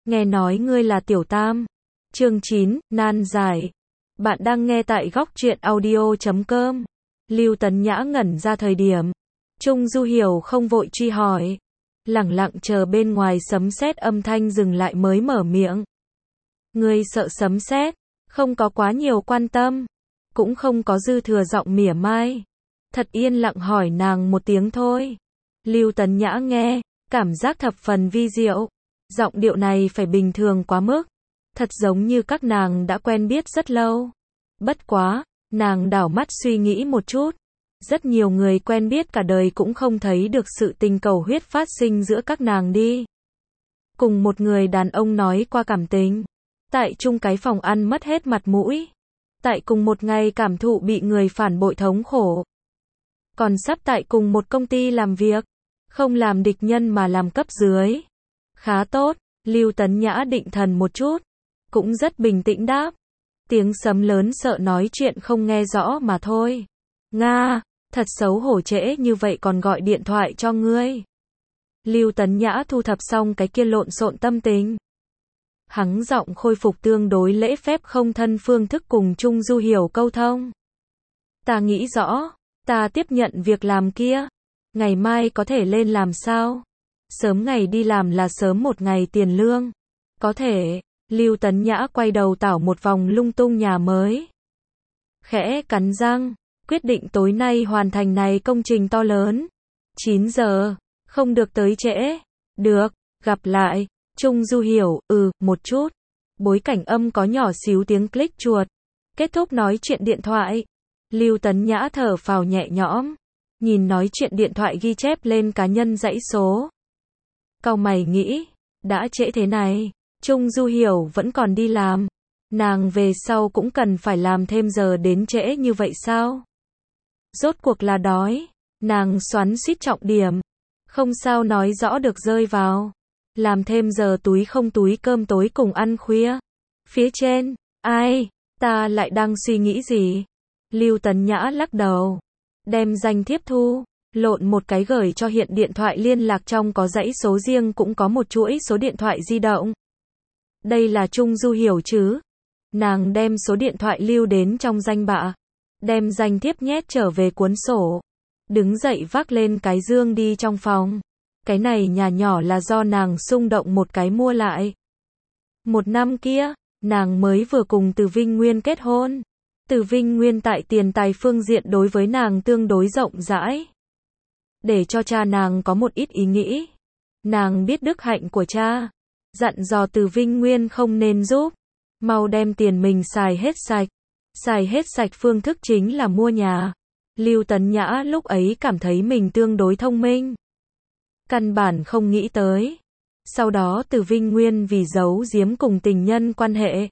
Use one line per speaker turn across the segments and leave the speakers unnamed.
nghe nói ngươi là Tiểu Tam. Chương 9, nan giải. Bạn đang nghe tại góc truyện audio.com. Lưu Tấn Nhã ngẩn ra thời điểm. Trung Du Hiểu không vội truy hỏi. Lẳng lặng chờ bên ngoài sấm sét âm thanh dừng lại mới mở miệng. Ngươi sợ sấm sét, không có quá nhiều quan tâm, cũng không có dư thừa giọng mỉa mai. Thật yên lặng hỏi nàng một tiếng thôi. Lưu Tấn Nhã nghe, cảm giác thập phần vi diệu. Giọng điệu này phải bình thường quá mức. Thật giống như các nàng đã quen biết rất lâu. Bất quá, nàng đảo mắt suy nghĩ một chút. Rất nhiều người quen biết cả đời cũng không thấy được sự tình cầu huyết phát sinh giữa các nàng đi. Cùng một người đàn ông nói qua cảm tình. Tại chung cái phòng ăn mất hết mặt mũi. Tại cùng một ngày cảm thụ bị người phản bội thống khổ. Còn sắp tại cùng một công ty làm việc. Không làm địch nhân mà làm cấp dưới. Khá tốt, Lưu Tấn Nhã định thần một chút. Cũng rất bình tĩnh đáp. Tiếng sấm lớn sợ nói chuyện không nghe rõ mà thôi. Nga, thật xấu hổ trễ như vậy còn gọi điện thoại cho ngươi. Lưu Tấn Nhã thu thập xong cái kia lộn xộn tâm tình. Hắng giọng khôi phục tương đối lễ phép không thân phương thức cùng Trung Du Hiểu câu thông. Ta nghĩ rõ, ta tiếp nhận việc làm kia. Ngày mai có thể lên làm sao? Sớm ngày đi làm là sớm một ngày tiền lương. Có thể, Lưu Tấn Nhã quay đầu tảo một vòng lung tung nhà mới. Khẽ cắn răng, quyết định tối nay hoàn thành này công trình to lớn. 9 giờ, không được tới trễ. Được, gặp lại. Trung Du Hiểu, một chút. Bối cảnh âm có nhỏ xíu tiếng click chuột. Kết thúc nói chuyện điện thoại. Lưu Tấn Nhã thở phào nhẹ nhõm. Nhìn nói chuyện điện thoại ghi chép lên cá nhân dãy số. Cau mày nghĩ, đã trễ thế này, Trung Du Hiểu vẫn còn đi làm. Nàng về sau cũng cần phải làm thêm giờ đến trễ như vậy sao? Rốt cuộc là đói. Nàng xoắn xuýt trọng điểm. Không sao nói rõ được rơi vào. Làm thêm giờ túi không túi cơm tối cùng ăn khuya. Phía trên, ai, ta lại đang suy nghĩ gì? Lưu Tấn Nhã lắc đầu. Đem danh thiếp thu, lộn một cái gửi cho hiện điện thoại liên lạc trong có dãy số riêng cũng có một chuỗi số điện thoại di động. Đây là Trung Du Hiểu chứ? Nàng đem số điện thoại lưu đến trong danh bạ. Đem danh thiếp nhét trở về cuốn sổ. Đứng dậy vác lên cái dương đi trong phòng. Cái này nhà nhỏ là do nàng xung động một cái mua lại. Một năm kia, nàng mới vừa cùng Từ Vinh Nguyên kết hôn. Từ Vinh Nguyên tại tiền tài phương diện đối với nàng tương đối rộng rãi. Để cho cha nàng có một ít ý nghĩ. Nàng biết đức hạnh của cha. Dặn dò Từ Vinh Nguyên không nên giúp. Mau đem tiền mình xài hết sạch. Xài hết sạch phương thức chính là mua nhà. Lưu Tấn Nhã lúc ấy cảm thấy mình tương đối thông minh. Căn bản không nghĩ tới. Sau đó Từ Vinh Nguyên vì giấu giếm cùng tình nhân quan hệ.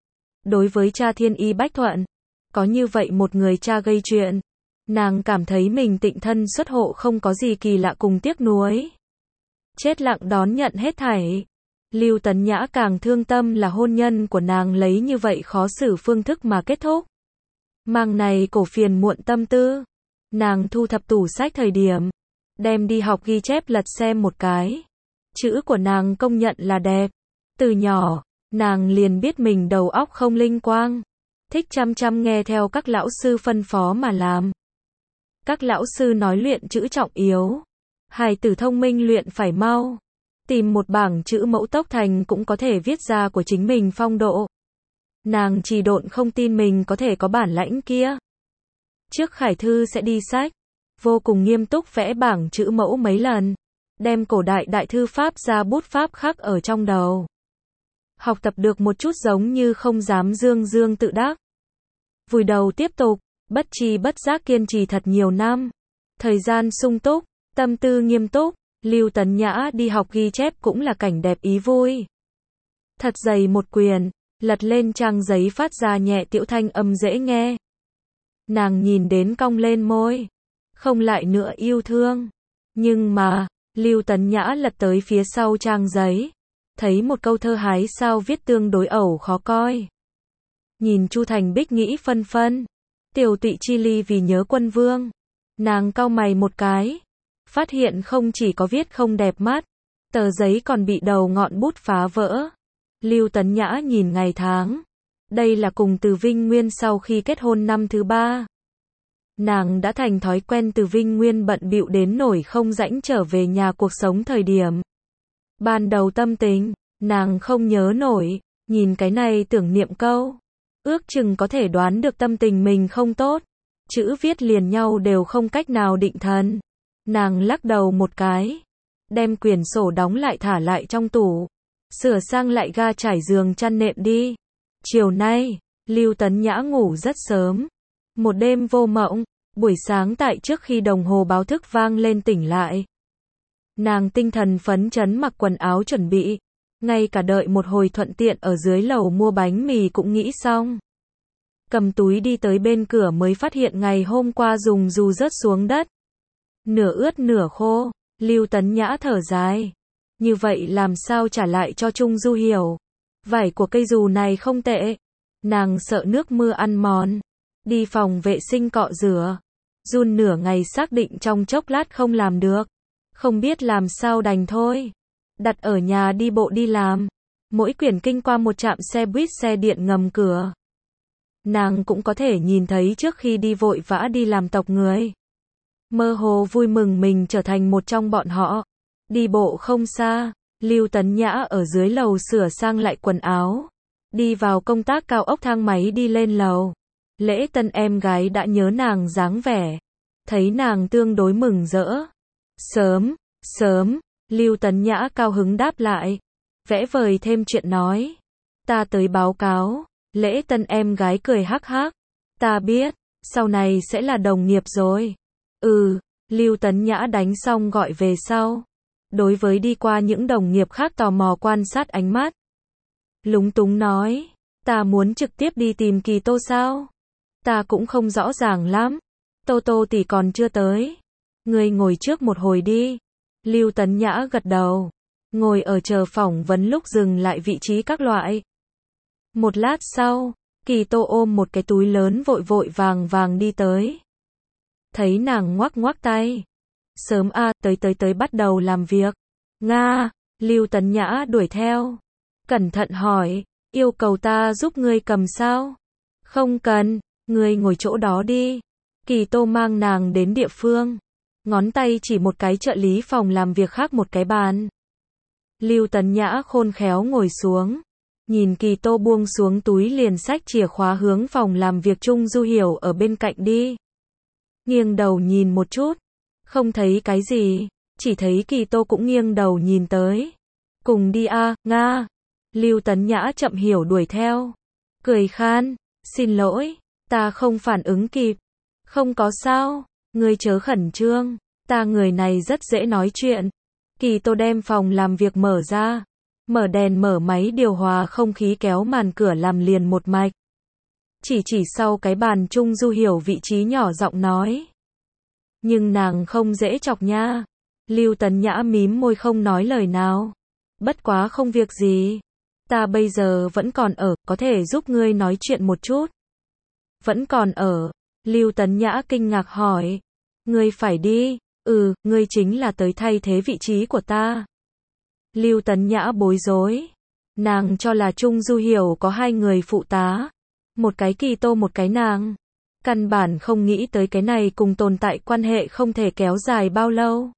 Đối với cha Thiên Y Bách Thuận. Có như vậy một người cha gây chuyện. Nàng cảm thấy mình tịnh thân xuất hộ không có gì kỳ lạ cùng tiếc nuối. Chết lặng đón nhận hết thảy. Lưu Tấn Nhã càng thương tâm là hôn nhân của nàng lấy như vậy khó xử phương thức mà kết thúc. Mang này cổ phiền muộn tâm tư. Nàng thu thập tủ sách thời điểm. Đem đi học ghi chép lật xem một cái. Chữ của nàng công nhận là đẹp. Từ nhỏ, nàng liền biết mình đầu óc không linh quang. Thích chăm chăm nghe theo các lão sư phân phó mà làm. Các lão sư nói luyện chữ trọng yếu. Hài tử thông minh luyện phải mau. Tìm một bảng chữ mẫu tốc thành cũng có thể viết ra của chính mình phong độ. Nàng chỉ độn không tin mình có thể có bản lãnh kia. Trước Khải Thư sẽ đi sách. Vô cùng nghiêm túc vẽ bảng chữ mẫu mấy lần. Đem cổ đại đại thư pháp ra bút pháp khắc ở trong đầu. Học tập được một chút giống như không dám dương dương tự đắc. Vùi đầu tiếp tục, bất tri bất giác kiên trì thật nhiều năm. Thời gian sung túc, tâm tư nghiêm túc, Lưu Tấn Nhã đi học ghi chép cũng là cảnh đẹp ý vui. Thật dày một quyển, lật lên trang giấy phát ra nhẹ tiểu thanh âm dễ nghe. Nàng nhìn đến cong lên môi. Không lại nữa yêu thương. Nhưng mà, Lưu Tấn Nhã lật tới phía sau trang giấy. Thấy một câu thơ hái sao viết tương đối ẩu khó coi. Nhìn Chu Thành Bích nghĩ phân phân. Tiểu tụy chi ly vì nhớ quân vương. Nàng cau mày một cái. Phát hiện không chỉ có viết không đẹp mắt. Tờ giấy còn bị đầu ngọn bút phá vỡ. Lưu Tấn Nhã nhìn ngày tháng. Đây là cùng Từ Vinh Nguyên sau khi kết hôn năm thứ 3. Nàng đã thành thói quen Từ Vinh Nguyên bận bịu đến nỗi không rảnh trở về nhà cuộc sống thời điểm. Ban đầu tâm tình, nàng không nhớ nổi, nhìn cái này tưởng niệm câu. Ước chừng có thể đoán được tâm tình mình không tốt. Chữ viết liền nhau đều không cách nào định thần. Nàng lắc đầu một cái. Đem quyển sổ đóng lại thả lại trong tủ. Sửa sang lại ga trải giường chăn nệm đi. Chiều nay, Lưu Tấn Nhã ngủ rất sớm. Một đêm vô mộng, buổi sáng tại trước khi đồng hồ báo thức vang lên tỉnh lại. Nàng tinh thần phấn chấn mặc quần áo chuẩn bị. Ngay cả đợi một hồi thuận tiện ở dưới lầu mua bánh mì cũng nghĩ xong. Cầm túi đi tới bên cửa mới phát hiện ngày hôm qua dùng dù rớt xuống đất. Nửa ướt nửa khô, Lưu Tấn Nhã thở dài. Như vậy làm sao trả lại cho Trung Du Hiểu. Vải của cây dù này không tệ. Nàng sợ nước mưa ăn mòn. Đi phòng vệ sinh cọ rửa. Run nửa ngày xác định trong chốc lát không làm được. Không biết làm sao đành thôi. Đặt ở nhà đi bộ đi làm. Mỗi quyển kinh qua một trạm xe buýt xe điện ngầm cửa. Nàng cũng có thể nhìn thấy trước khi đi vội vã đi làm tộc người. Mơ hồ vui mừng mình trở thành một trong bọn họ. Đi bộ không xa, Lưu Tấn Nhã ở dưới lầu sửa sang lại quần áo. Đi vào công tác cao ốc thang máy đi lên lầu. Lễ tân em gái đã nhớ nàng dáng vẻ. Thấy nàng tương đối mừng rỡ. Sớm, Lưu Tấn Nhã cao hứng đáp lại. Vẽ vời thêm chuyện nói. Ta tới báo cáo. Lễ tân em gái cười hắc hắc. Ta biết, sau này sẽ là đồng nghiệp rồi. Lưu Tấn Nhã đánh xong gọi về sau. Đối với đi qua những đồng nghiệp khác tò mò quan sát ánh mắt. Lúng túng nói, ta muốn trực tiếp đi tìm Kỳ Tô sao? Ta cũng không rõ ràng lắm. Tô Tô tỷ còn chưa tới. Ngươi ngồi trước một hồi đi. Lưu Tấn Nhã gật đầu. Ngồi ở chờ phỏng vấn lúc dừng lại vị trí các loại. Một lát sau, Kỳ Tô ôm một cái túi lớn vội vội vàng đi tới. Thấy nàng ngoắc ngoắc tay. Sớm a, tới bắt đầu làm việc. Nga, Lưu Tấn Nhã đuổi theo. Cẩn thận hỏi, yêu cầu ta giúp ngươi cầm sao? Không cần, ngươi ngồi chỗ đó đi. Kỳ Tô mang nàng đến địa phương. Ngón tay chỉ một cái trợ lý phòng làm việc khác một cái bàn. Lưu Tấn Nhã khôn khéo ngồi xuống. Nhìn Kỳ Tô buông xuống túi liền xách chìa khóa hướng phòng làm việc Trung Du Hiểu ở bên cạnh đi. Nghiêng đầu nhìn một chút. Không thấy cái gì. Chỉ thấy Kỳ Tô cũng nghiêng đầu nhìn tới. Cùng đi a, Nga. Lưu Tấn Nhã chậm hiểu đuổi theo. Cười khan. Xin lỗi. Ta không phản ứng kịp. Không có sao. Ngươi chớ khẩn trương. Ta người này rất dễ nói chuyện. Kỳ Tô đem phòng làm việc mở ra. Mở đèn mở máy điều hòa không khí kéo màn cửa làm liền một mạch. Chỉ sau cái bàn Trung Du Hiểu vị trí nhỏ giọng nói. Nhưng nàng không dễ chọc nha. Lưu Tấn Nhã mím môi không nói lời nào. Bất quá không việc gì. Ta bây giờ vẫn còn ở, có thể giúp ngươi nói chuyện một chút. Vẫn còn ở. Lưu Tấn Nhã kinh ngạc hỏi. Ngươi phải đi. Ngươi chính là tới thay thế vị trí của ta. Lưu Tấn Nhã bối rối. Nàng cho là Trung Du Hiểu có hai người phụ tá. Một cái Kỳ Tô một cái nàng. Căn bản không nghĩ tới cái này cùng tồn tại quan hệ không thể kéo dài bao lâu.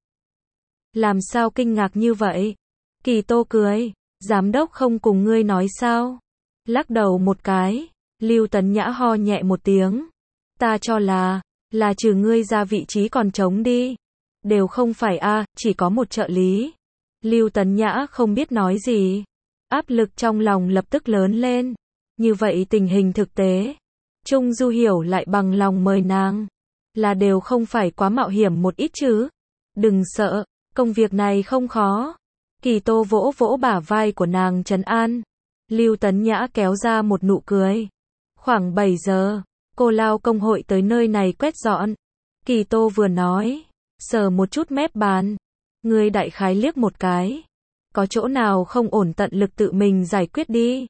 Làm sao kinh ngạc như vậy? Kỳ Tô cười. Giám đốc không cùng ngươi nói sao? Lắc đầu một cái. Lưu Tấn Nhã ho nhẹ một tiếng. Ta cho là trừ ngươi ra vị trí còn trống đi. Đều không phải a, chỉ có một trợ lý. Lưu Tấn Nhã không biết nói gì. Áp lực trong lòng lập tức lớn lên. Như vậy tình hình thực tế. Trung Du Hiểu lại bằng lòng mời nàng. Là đều không phải quá mạo hiểm một ít chứ. Đừng sợ, công việc này không khó. Kỳ Tô vỗ vỗ bả vai của nàng trấn an. Lưu Tấn Nhã kéo ra một nụ cười. Khoảng 7 giờ, cô lao công hội tới nơi này quét dọn. Kỳ Tô vừa nói, sờ một chút mép bàn. Ngươi đại khái liếc một cái. Có chỗ nào không ổn tận lực tự mình giải quyết đi.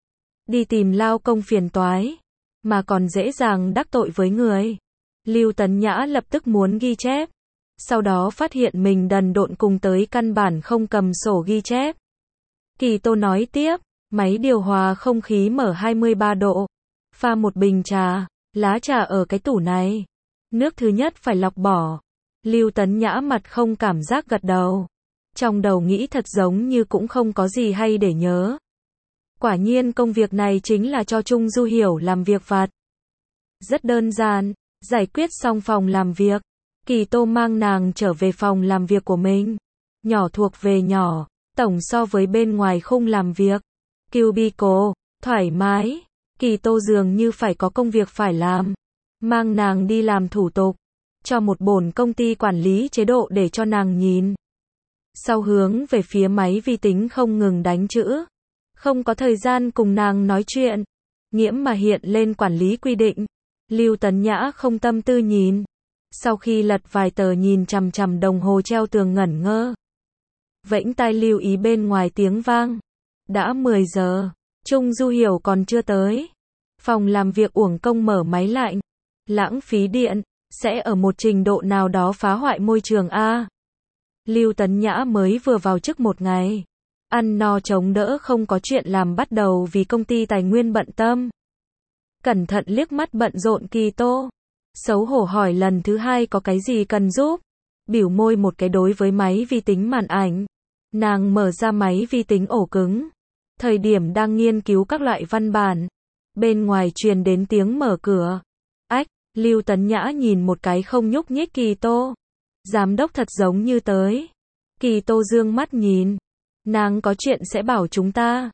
Đi tìm lao công phiền toái. Mà còn dễ dàng đắc tội với người. Lưu Tấn Nhã lập tức muốn ghi chép. Sau đó phát hiện mình đần độn cùng tới căn bản không cầm sổ ghi chép. Kỳ Tô nói tiếp. Máy điều hòa không khí mở 23 độ. Pha một bình trà, lá trà ở cái tủ này. Nước thứ nhất phải lọc bỏ. Lưu Tấn Nhã mặt không cảm giác gật đầu. Trong đầu nghĩ thật giống như cũng không có gì hay để nhớ. Quả nhiên công việc này chính là cho Trung Du Hiểu làm việc vặt. Rất đơn giản, giải quyết xong phòng làm việc. Kỳ Tô mang nàng trở về phòng làm việc của mình. Nhỏ thuộc về nhỏ, tổng so với bên ngoài khung làm việc. Cubicle, thoải mái. Kỳ Tô dường như phải có công việc phải làm. Mang nàng đi làm thủ tục. Cho một bổn công ty quản lý chế độ để cho nàng nhìn. Sau hướng về phía máy vi tính không ngừng đánh chữ. Không có thời gian cùng nàng nói chuyện. Nghiễm mà hiện lên quản lý quy định. Lưu Tấn Nhã không tâm tư nhìn. Sau khi lật vài tờ nhìn chằm chằm đồng hồ treo tường ngẩn ngơ. Vẫy tai lưu ý bên ngoài tiếng vang. Đã 10 giờ. Trung Du Hiểu còn chưa tới. Phòng làm việc uổng công mở máy lạnh. Lãng phí điện. Sẽ ở một trình độ nào đó phá hoại môi trường A. Lưu Tấn Nhã mới vừa vào chức một ngày. Ăn no chống đỡ không có chuyện làm bắt đầu vì công ty tài nguyên bận tâm. Cẩn thận liếc mắt bận rộn Kỳ Tô. Xấu hổ hỏi lần thứ hai có cái gì cần giúp. Bỉu môi một cái đối với máy vi tính màn ảnh. Nàng mở ra máy vi tính ổ cứng. Thời điểm đang nghiên cứu các loại văn bản. Bên ngoài truyền đến tiếng mở cửa. Ách, Lưu Tấn Nhã nhìn một cái không nhúc nhích Kỳ Tô. Giám đốc thật giống như tới. Kỳ Tô dương mắt nhìn. Nàng có chuyện sẽ bảo chúng ta.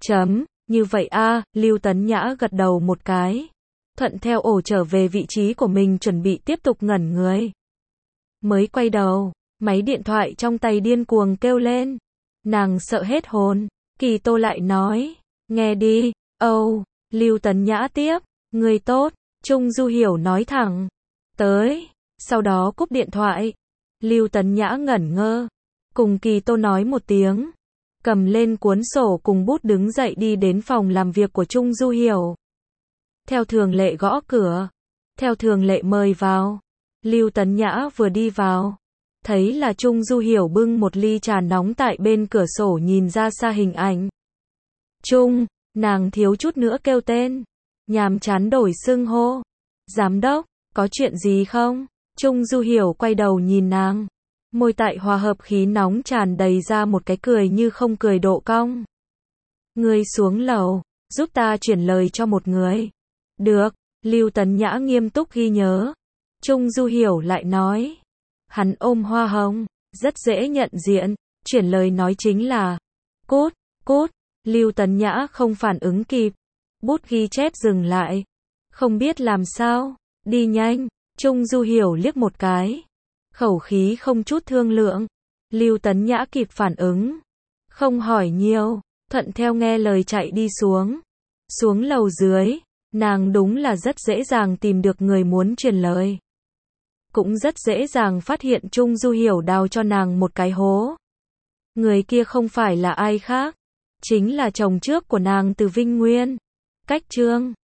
Như vậy a, Lưu Tấn Nhã gật đầu một cái. Thuận theo ổ trở về vị trí của mình chuẩn bị tiếp tục ngẩn người. Mới quay đầu, máy điện thoại trong tay điên cuồng kêu lên. Nàng sợ hết hồn. Kỳ Tô lại nói, nghe đi. Lưu Tấn Nhã tiếp, người tốt. Trung Du Hiểu nói thẳng. Tới. Sau đó cúp điện thoại. Lưu Tấn Nhã ngẩn ngơ. Cùng Kỳ Tô nói một tiếng. Cầm lên cuốn sổ cùng bút đứng dậy đi đến phòng làm việc của Trung Du Hiểu. Theo thường lệ gõ cửa. Theo thường lệ mời vào. Lưu Tấn Nhã vừa đi vào. Thấy là Trung Du Hiểu bưng một ly trà nóng tại bên cửa sổ nhìn ra xa hình ảnh. Trung, nàng thiếu chút nữa kêu tên. Nhàm chán đổi xưng hô. Giám đốc, có chuyện gì không? Trung Du Hiểu quay đầu nhìn nàng. Môi tại hòa hợp khí nóng tràn đầy ra một cái cười như không cười độ cong. Ngươi xuống lầu, giúp ta chuyển lời cho một người. Được, Lưu Tấn Nhã nghiêm túc ghi nhớ. Trung Du Hiểu lại nói. Hắn ôm hoa hồng, rất dễ nhận diện, chuyển lời nói chính là cút. Lưu Tấn Nhã không phản ứng kịp. Bút ghi chép dừng lại. Không biết làm sao, đi nhanh. Trung Du Hiểu liếc một cái. Khẩu khí không chút thương lượng. Lưu Tấn Nhã kịp phản ứng. Không hỏi nhiều, thuận theo nghe lời chạy đi xuống. Xuống lầu dưới, nàng đúng là rất dễ dàng tìm được người muốn truyền lời. Cũng rất dễ dàng phát hiện Trung Du Hiểu đào cho nàng một cái hố. Người kia không phải là ai khác. Chính là chồng trước của nàng từ Vinh Nguyên. Cách Trương.